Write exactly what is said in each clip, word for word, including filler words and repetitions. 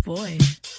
boy.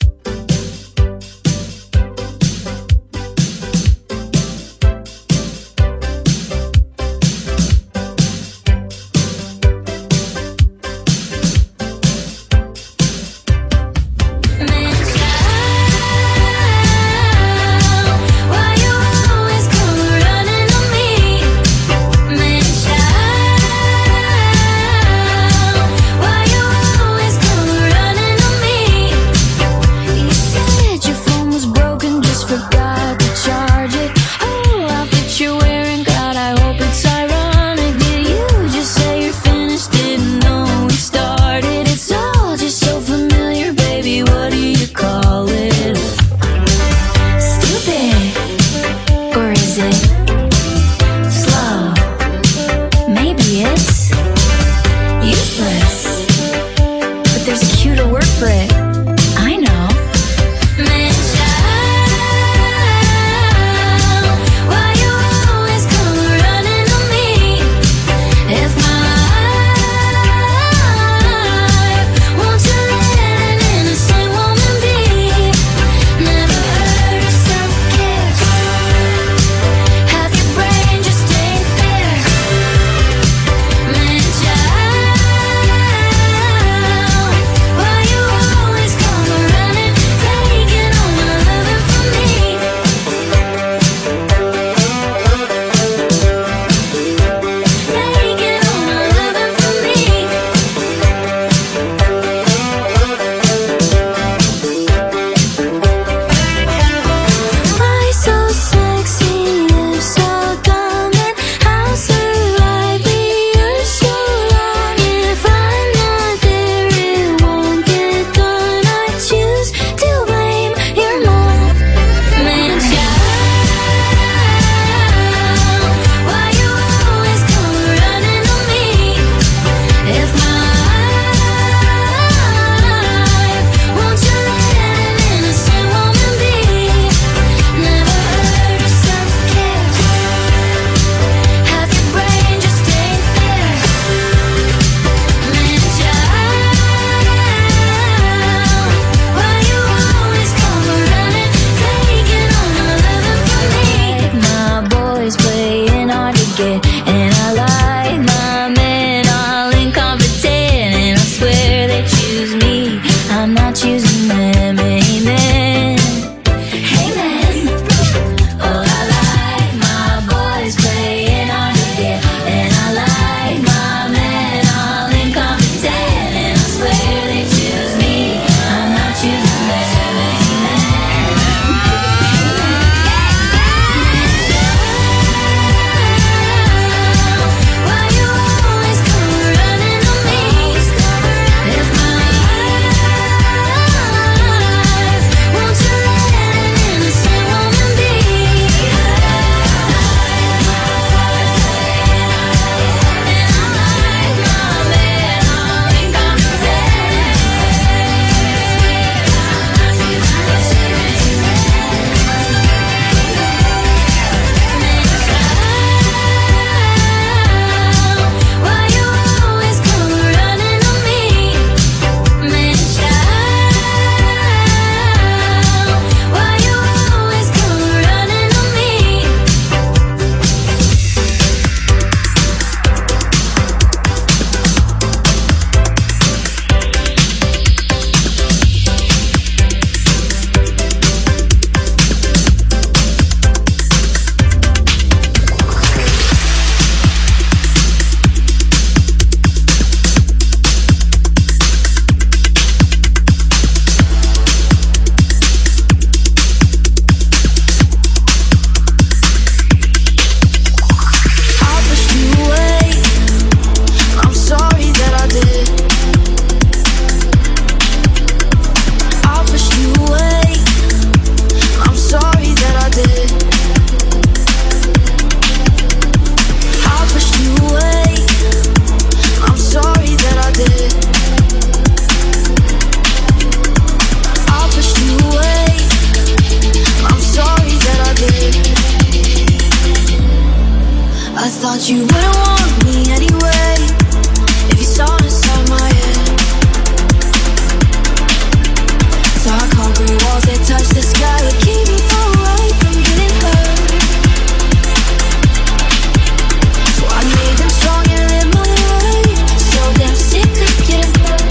Thought you wouldn't want me anyway if you saw inside my head. Dark concrete walls that touch the sky would keep me away from getting hurt. So I made them strong and live my life. So damn sick of getting hurt.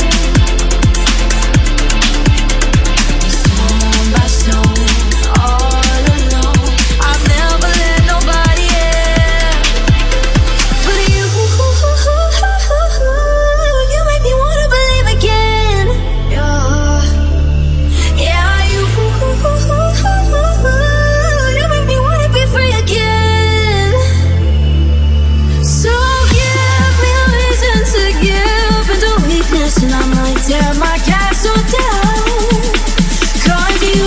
Stone by stone, all alone. I've never let nobody in. But you, you make me wanna believe again. Yeah, yeah, you, you make me wanna be free again. So give me a reason to give into weakness, and I might tear my castle down. Cause you,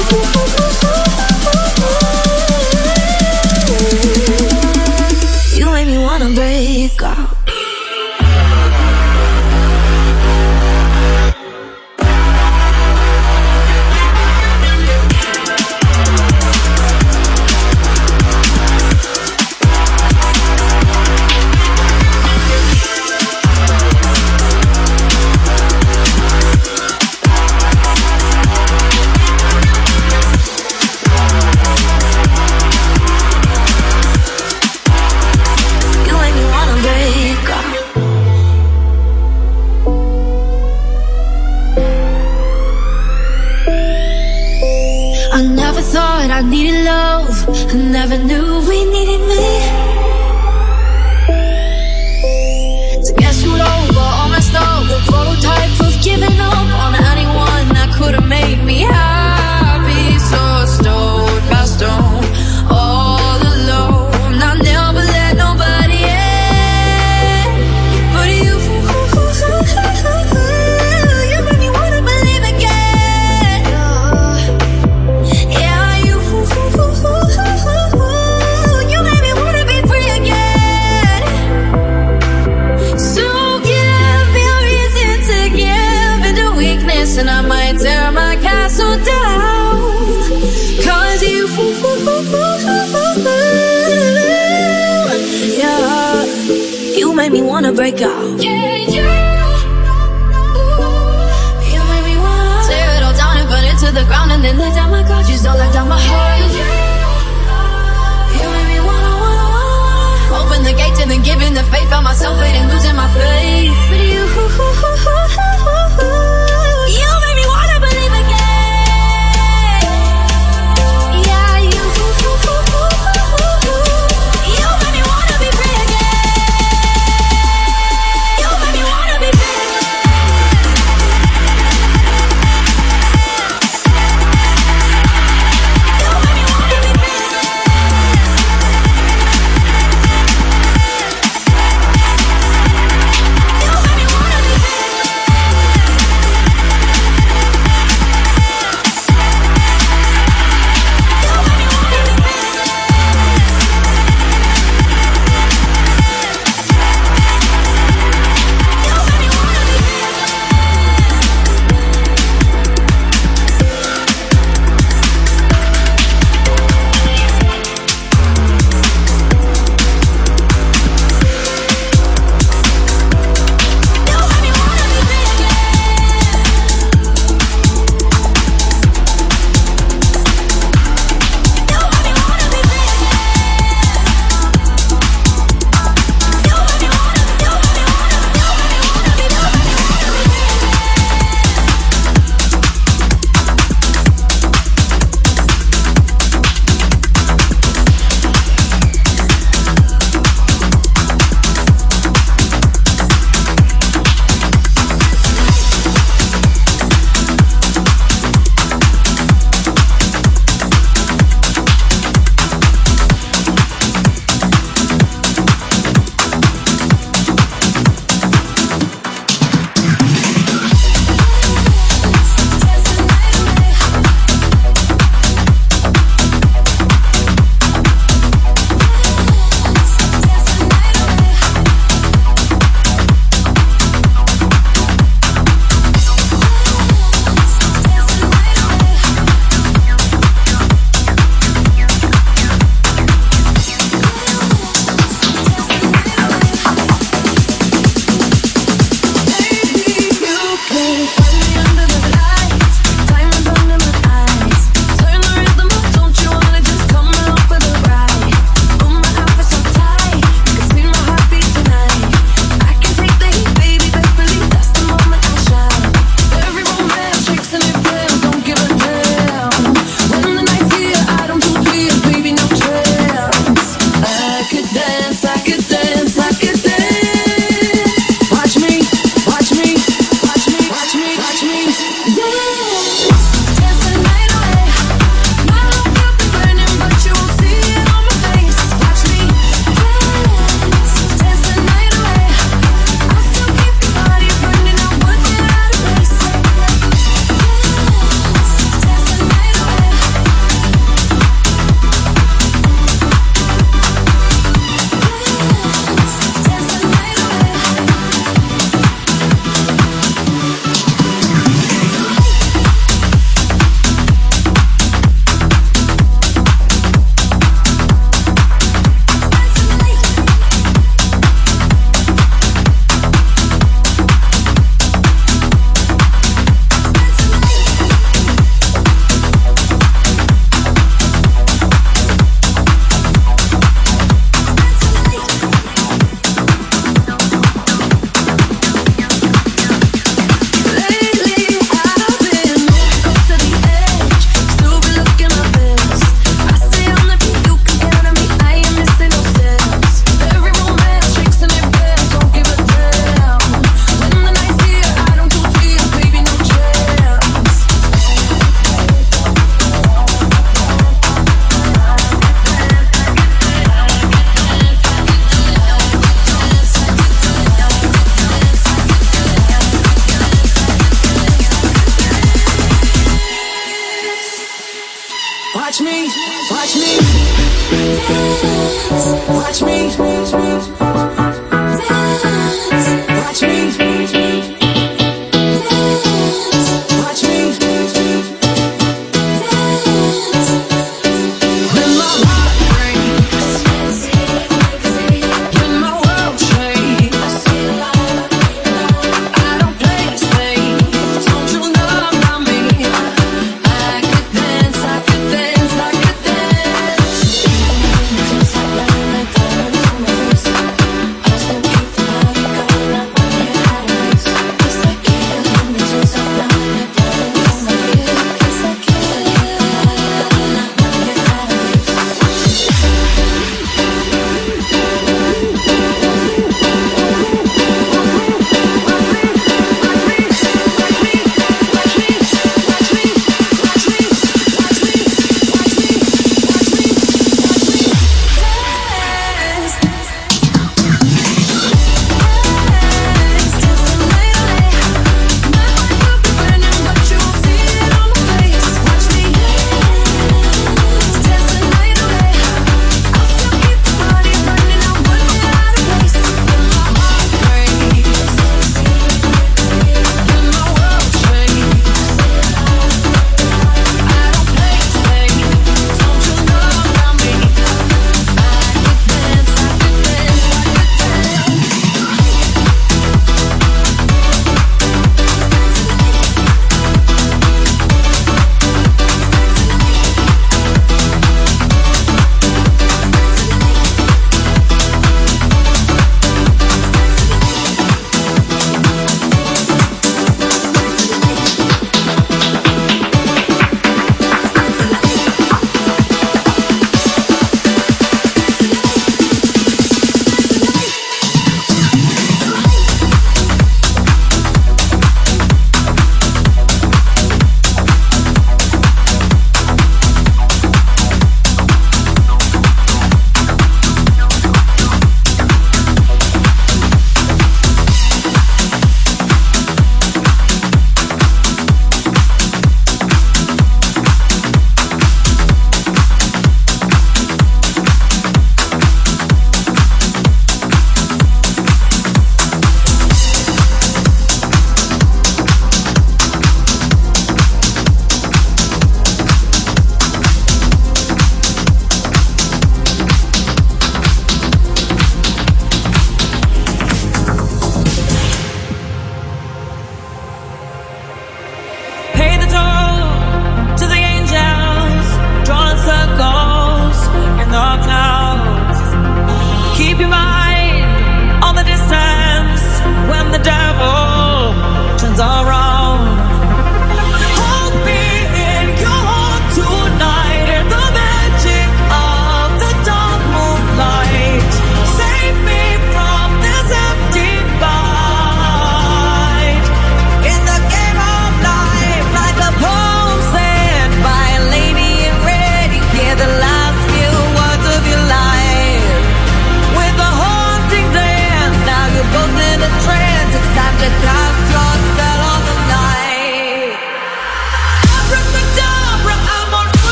you make me wanna break out. You make me wanna break out. I never thought I needed love. I never knew we needed me. To get screwed over, all messed up, the prototype of giving up on anyone that could have made me happy. So stone by stone, all alone. I never let nobody in. But you, you made me wanna believe again. Yeah, you, you made me wanna be free again. So give me a reason to give into weakness, and I might tear my castle down. Cause you, yeah, you made me wanna break out. Yeah, you, you made me wanna tear it all down and burn it to the ground, and then let down my guard. Just don't let down my heart. You made me wanna, wanna, wanna open the gate and then giving the faith. Found myself waiting, losing my faith. But you, you made me wanna believe again. Yeah, you, you made me wanna be free again. You made me wanna be free again. You made me wanna be free again.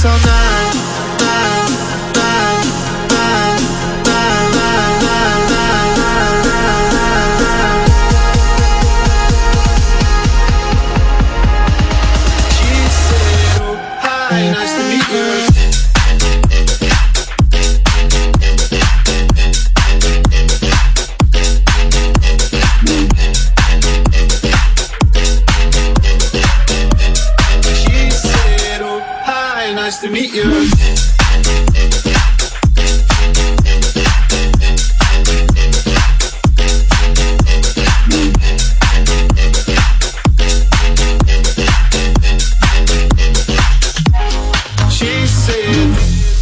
dance all night, night, night, night, night, night, night, night, night. She said, oh, hi, nice to meet you. Nice to meet you. She said,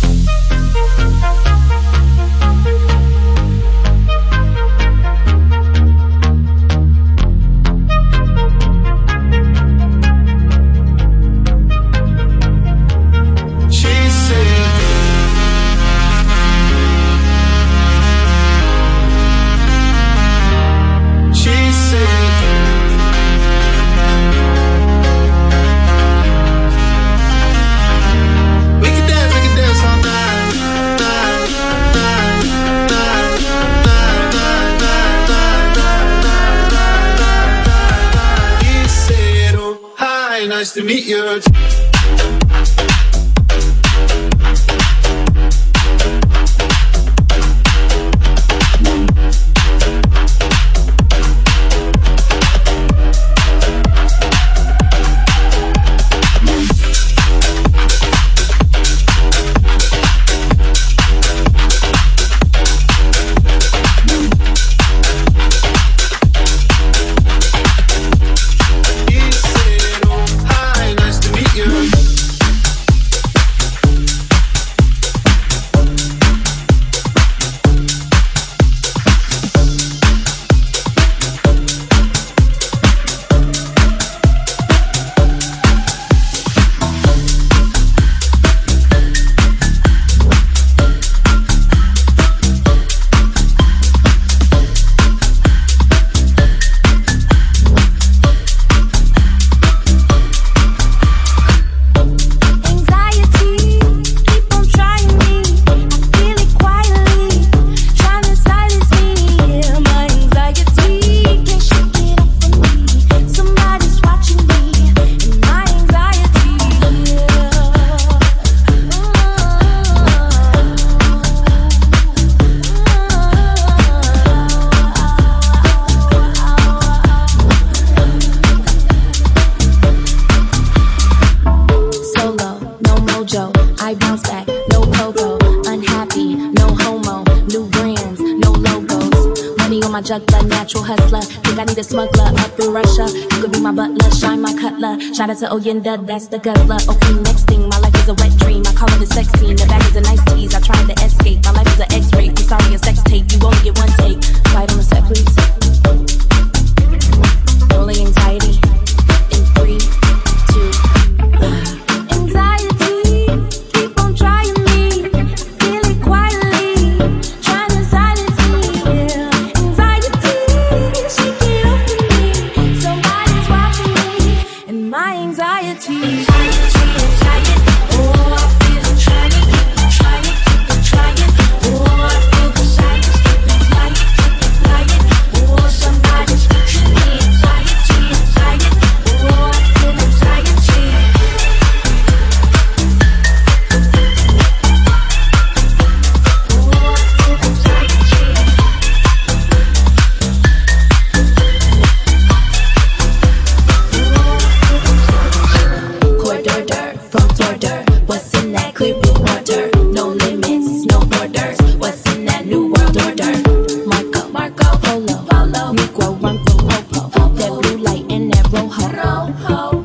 nice to meet you. Juggler, natural hustler. Think I need a smuggler up in Russia. You could be my butler, shine my cutler. Shout out to Oyenda, that's the guzzler. Okay, next thing, my life is a wet dream. I call it a sex scene. The bag is a nice tease. I tried to escape. My life is an X-ray. I'm sorry, a sex tape. You only get one take. Quiet on the set, please. Rolling anxiety. In three, two, one. Anxiety, keep on trying me. Feel it quietly, trying to silence me. My anxiety, anxiety, anxiety. Oh, I feel it trying, trying, trying. Oh, I feel the silence, flying, flying. Oh, somebody's pushing me. Anxiety, anxiety. Oh, I feel anxiety. Oh, I feel anxiety. From Florida, what's in that clear blue water? No limits, no borders. What's in that new world order? Marco, Marco, Polo, Polo, Negro, run from Popo. That blue light and that rojo, rojo.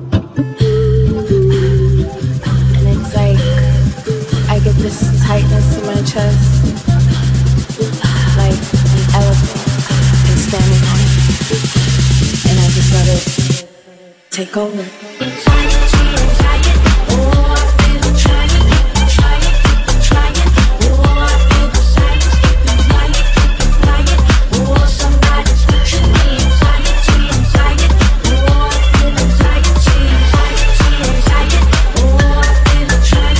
And it's like I get this tightness in my chest, like an elephant is standing on it, and I just let it take over. Try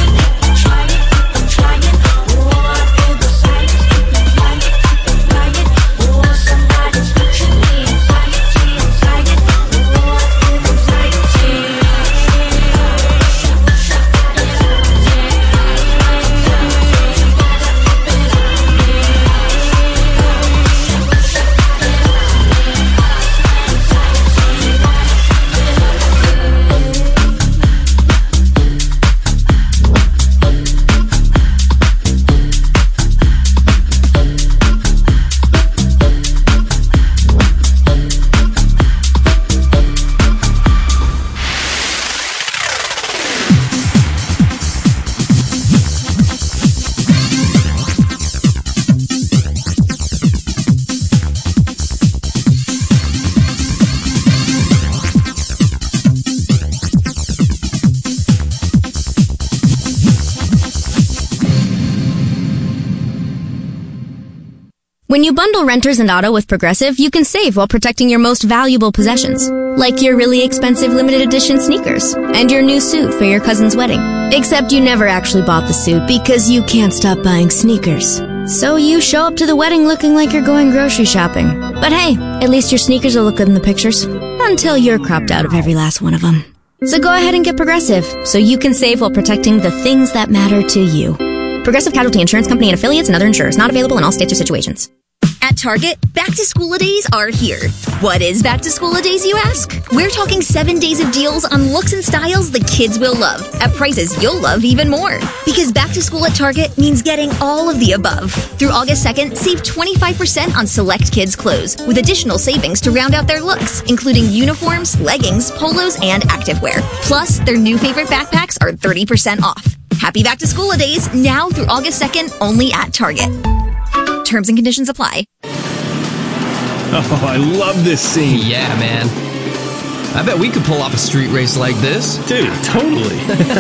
When you bundle renters and auto with Progressive, you can save while protecting your most valuable possessions, like your really expensive limited edition sneakers and your new suit for your cousin's wedding. Except you never actually bought the suit because you can't stop buying sneakers. So you show up to the wedding looking like you're going grocery shopping. But hey, at least your sneakers will look good in the pictures. Until you're cropped out of every last one of them. So go ahead and get Progressive, so you can save while protecting the things that matter to you. Progressive Casualty Insurance Company and affiliates and other insurers. Not available in all states or situations. At Target, back-to-school-a-days are here. What is back-to-school-a-days, you ask? We're talking seven days of deals on looks and styles the kids will love, at prices you'll love even more. Because back-to-school at Target means getting all of the above. Through August second, save twenty-five percent on select kids' clothes, with additional savings to round out their looks, including uniforms, leggings, polos, and activewear. Plus, their new favorite backpacks are thirty percent off. Happy back-to-school-a-days, now through August second, only at Target. Terms and conditions apply. Oh, I love this scene. Yeah, man. I bet we could pull off a street race like this. Dude, totally.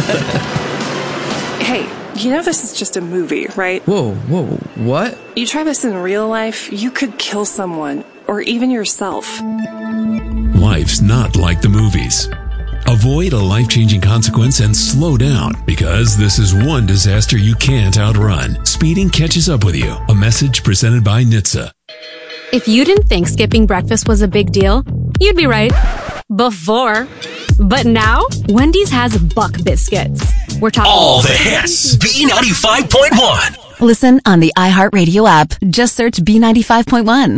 Hey, you know this is just a movie, right? Whoa, whoa, what? You try this in real life, you could kill someone, or even yourself. Life's not like the movies. Avoid a life-changing consequence and slow down, because this is one disaster you can't outrun. Speeding catches up with you. A message presented by N H T S A. If you didn't think skipping breakfast was a big deal, you'd be right. Before. But now, Wendy's has Buck Biscuits. We're talking all the hits. B ninety-five point one. Listen on the iHeartRadio app. Just search B ninety-five point one.